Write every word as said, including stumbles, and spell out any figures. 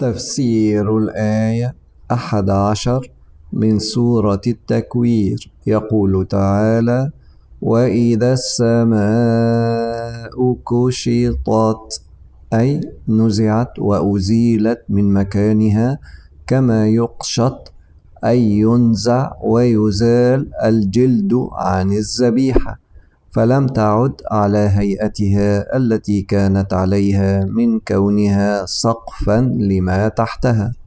تفسير الآية أحد عشر من سورة التكوير. يقول تعالى: وإذا السماء كشطت، أي نزعت وأزيلت من مكانها، كما يقشط أي ينزع ويزال الجلد عن الذبيحة، فلم تعد على هيئتها التي كانت عليها من كونها سقفا لما تحتها.